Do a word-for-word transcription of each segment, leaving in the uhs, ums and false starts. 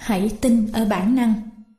Hãy tin ở bản năng.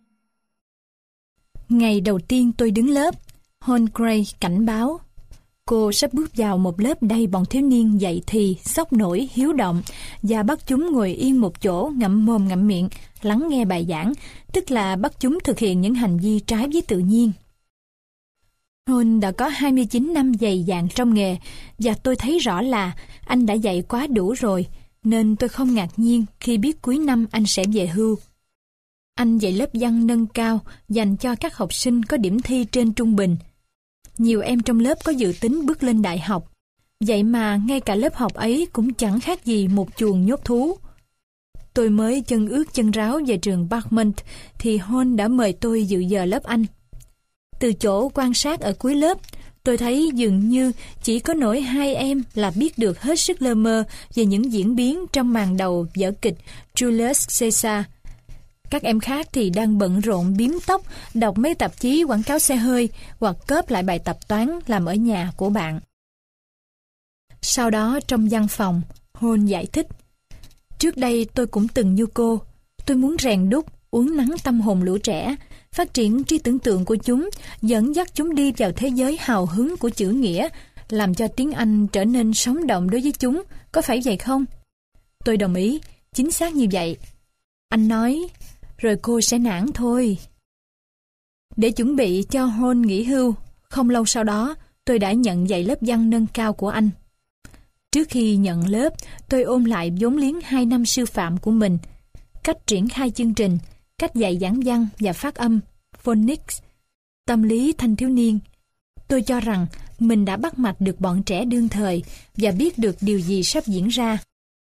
Ngày đầu tiên tôi đứng lớp, Hon Gray cảnh báo. Cô sắp bước vào một lớp đầy bọn thiếu niên dậy thì, sốc nổi, hiếu động và bắt chúng ngồi yên một chỗ ngậm mồm ngậm miệng, lắng nghe bài giảng, tức là bắt chúng thực hiện những hành vi trái với tự nhiên. Hon đã có hai mươi chín năm dày dạn trong nghề và tôi thấy rõ là anh đã dạy quá đủ rồi, nên tôi không ngạc nhiên khi biết cuối năm anh sẽ về hưu. Anh dạy lớp văn nâng cao dành cho các học sinh có điểm thi trên trung bình. Nhiều em trong lớp có dự tính bước lên đại học. Vậy mà ngay cả lớp học ấy cũng chẳng khác gì một chuồng nhốt thú. Tôi mới chân ướt chân ráo về trường Barkman thì Hon đã mời tôi dự giờ lớp anh. Từ chỗ quan sát ở cuối lớp, tôi thấy dường như chỉ có nổi hai em là biết được hết sức lơ mơ về những diễn biến trong màn đầu vở kịch Julius Caesar. Các em khác thì đang bận rộn bím tóc, đọc mấy tạp chí quảng cáo xe hơi hoặc cóp lại bài tập toán làm ở nhà của bạn. Sau đó trong văn phòng, Hon giải thích. Trước đây tôi cũng từng như cô. Tôi muốn rèn đúc, uốn nắn tâm hồn lũ trẻ, phát triển trí tưởng tượng của chúng, dẫn dắt chúng đi vào thế giới hào hứng của chữ nghĩa, làm cho tiếng Anh trở nên sống động đối với chúng. Có phải vậy không? Tôi đồng ý, chính xác như vậy. Anh nói, rồi cô sẽ nản thôi. Để chuẩn bị cho Hon nghỉ hưu, không lâu sau đó, tôi đã nhận dạy lớp văn nâng cao của anh. Trước khi nhận lớp, tôi ôn lại vốn liếng hai năm sư phạm của mình, cách triển khai chương trình, cách dạy giảng văn và phát âm, phonics, tâm lý thanh thiếu niên. Tôi cho rằng mình đã bắt mạch được bọn trẻ đương thời và biết được điều gì sắp diễn ra.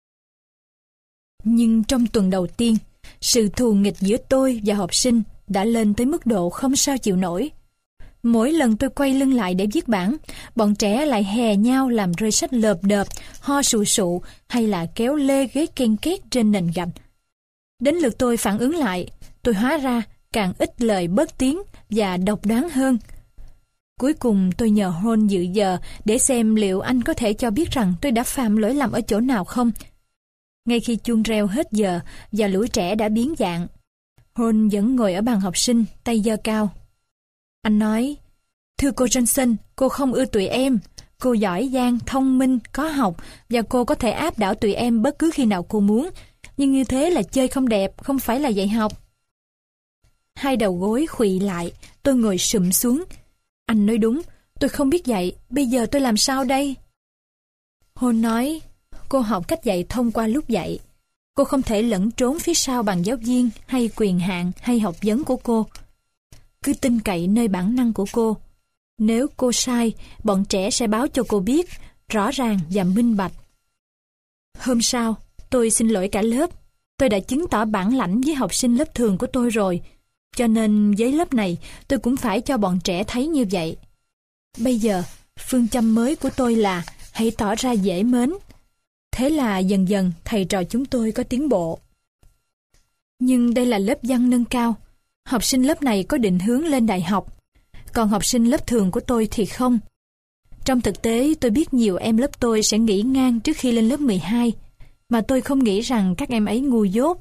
Nhưng trong tuần đầu tiên, sự thù nghịch giữa tôi và học sinh đã lên tới mức độ không sao chịu nổi. Mỗi lần tôi quay lưng lại để viết bản, bọn trẻ lại hè nhau làm rơi sách lợp đợp, ho sù sụ hay là kéo lê ghế ken két trên nền gạch. Đến lượt tôi phản ứng lại, tôi hóa ra càng ít lời bớt tiếng và độc đoán hơn. Cuối cùng tôi nhờ Hon dự giờ để xem liệu anh có thể cho biết rằng tôi đã phạm lỗi lầm ở chỗ nào không. Ngay khi chuông reo hết giờ và lũ trẻ đã biến dạng, Hon vẫn ngồi ở bàn học sinh, tay giơ cao. Anh nói, thưa cô Johnson, cô không ưa tụi em. Cô giỏi giang, thông minh, có học và cô có thể áp đảo tụi em bất cứ khi nào cô muốn. Nhưng như thế là chơi không đẹp, không phải là dạy học. Hai đầu gối khuỵu lại, tôi ngồi sụm xuống. Anh nói đúng, tôi không biết dạy, bây giờ tôi làm sao đây? Hon nói, cô học cách dạy thông qua lúc dạy. Cô không thể lẫn trốn phía sau bằng giáo viên hay quyền hạn hay học vấn của cô. Cứ tin cậy nơi bản năng của cô. Nếu cô sai, bọn trẻ sẽ báo cho cô biết, rõ ràng và minh bạch. Hôm sau, tôi xin lỗi cả lớp. Tôi đã chứng tỏ bản lãnh với học sinh lớp thường của tôi rồi, cho nên với lớp này tôi cũng phải cho bọn trẻ thấy như vậy. Bây giờ, phương châm mới của tôi là hãy tỏ ra dễ mến. Thế là dần dần thầy trò chúng tôi có tiến bộ. Nhưng đây là lớp văn nâng cao. Học sinh lớp này có định hướng lên đại học, còn học sinh lớp thường của tôi thì không. Trong thực tế, tôi biết nhiều em lớp tôi sẽ nghỉ ngang trước khi lên lớp mười hai, mà tôi không nghĩ rằng các em ấy ngu dốt.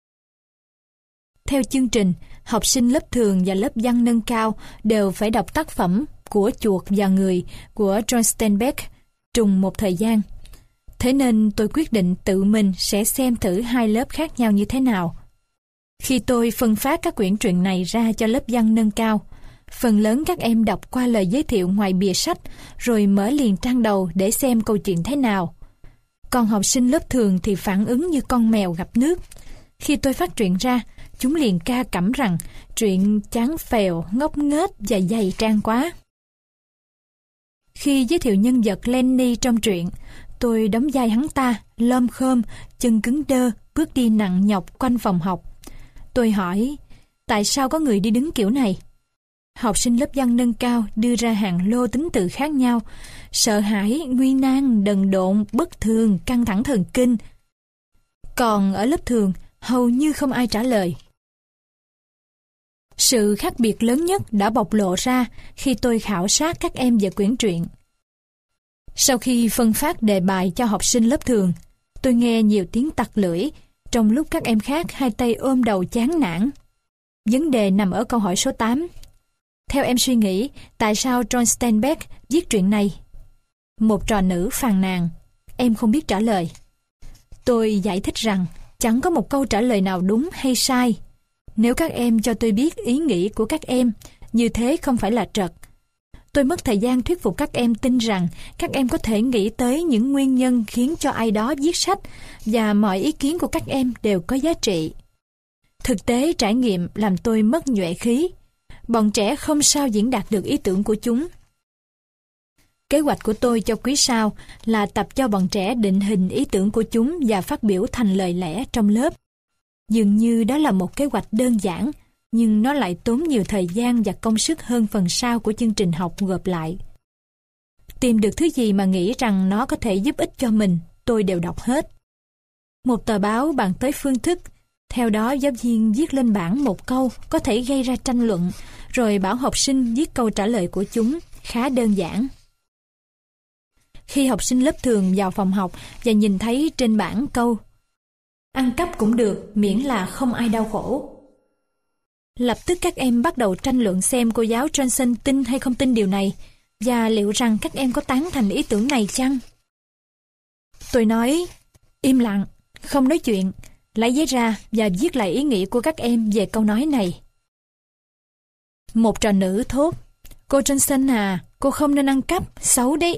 Theo chương trình, học sinh lớp thường và lớp văn nâng cao đều phải đọc tác phẩm Của chuột và người của John Steinbeck trùng một thời gian. Thế nên tôi quyết định tự mình sẽ xem thử hai lớp khác nhau như thế nào. Khi tôi phân phát các quyển truyện này ra cho lớp văn nâng cao, phần lớn các em đọc qua lời giới thiệu ngoài bìa sách rồi mở liền trang đầu để xem câu chuyện thế nào. Còn học sinh lớp thường thì phản ứng như con mèo gặp nước. Khi tôi phát truyện ra, chúng liền ca cẩm rằng truyện chán phèo, ngốc nghếch và dày trang quá. Khi giới thiệu nhân vật Lenny trong truyện, tôi đóng vai hắn ta, lom khom, chân cứng đơ, bước đi nặng nhọc quanh phòng học. Tôi hỏi, tại sao có người đi đứng kiểu này? Học sinh lớp văn nâng cao đưa ra hàng lô tính từ khác nhau: sợ hãi, nguy nan, đần độn, bất thường, căng thẳng thần kinh. Còn ở lớp thường, hầu như không ai trả lời. Sự khác biệt lớn nhất đã bộc lộ ra khi tôi khảo sát các em về quyển truyện. Sau khi phân phát đề bài cho học sinh lớp thường, tôi nghe nhiều tiếng tặc lưỡi, trong lúc các em khác hai tay ôm đầu chán nản. Vấn đề nằm ở câu hỏi số tám. Theo em suy nghĩ, tại sao John Steinbeck viết truyện này? Một trò nữ phàn nàn. Em không biết trả lời. Tôi giải thích rằng chẳng có một câu trả lời nào đúng hay sai. Nếu các em cho tôi biết ý nghĩ của các em, như thế không phải là trật. Tôi mất thời gian thuyết phục các em tin rằng các em có thể nghĩ tới những nguyên nhân khiến cho ai đó viết sách và mọi ý kiến của các em đều có giá trị. Thực tế trải nghiệm làm tôi mất nhuệ khí. Bọn trẻ không sao diễn đạt được ý tưởng của chúng. Kế hoạch của tôi cho quý sau là tập cho bọn trẻ định hình ý tưởng của chúng và phát biểu thành lời lẽ trong lớp. Dường như đó là một kế hoạch đơn giản, nhưng nó lại tốn nhiều thời gian và công sức hơn phần sau của chương trình học gộp lại. Tìm được thứ gì mà nghĩ rằng nó có thể giúp ích cho mình, tôi đều đọc hết. Một tờ báo bàn tới phương thức, theo đó giáo viên viết lên bảng một câu có thể gây ra tranh luận, rồi bảo học sinh viết câu trả lời của chúng, khá đơn giản. Khi học sinh lớp thường vào phòng học và nhìn thấy trên bảng câu ăn cắp cũng được miễn là không ai đau khổ, lập tức các em bắt đầu tranh luận xem cô giáo Johnson tin hay không tin điều này, và liệu rằng các em có tán thành ý tưởng này chăng? Tôi nói, im lặng, không nói chuyện, lấy giấy ra và viết lại ý nghĩ của các em về câu nói này. Một trò nữ thốt, cô Johnson à, cô không nên ăn cắp, xấu đấy.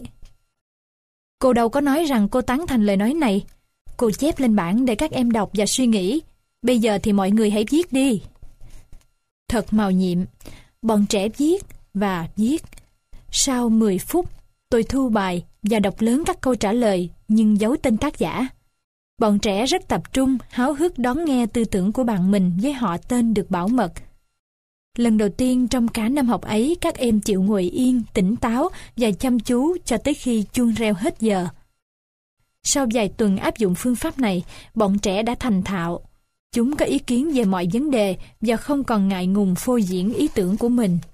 Cô đâu có nói rằng cô tán thành lời nói này. Cô chép lên bảng để các em đọc và suy nghĩ. Bây giờ thì mọi người hãy viết đi. Thật màu nhiệm, bọn trẻ viết và viết. Sau mười phút, tôi thu bài và đọc lớn các câu trả lời nhưng giấu tên tác giả. Bọn trẻ rất tập trung, háo hức đón nghe tư tưởng của bạn mình với họ tên được bảo mật. Lần đầu tiên trong cả năm học ấy, các em chịu ngồi yên, tỉnh táo và chăm chú cho tới khi chuông reo hết giờ. Sau vài tuần áp dụng phương pháp này, bọn trẻ đã thành thạo. Chúng có ý kiến về mọi vấn đề và không còn ngại ngùng phô diễn ý tưởng của mình.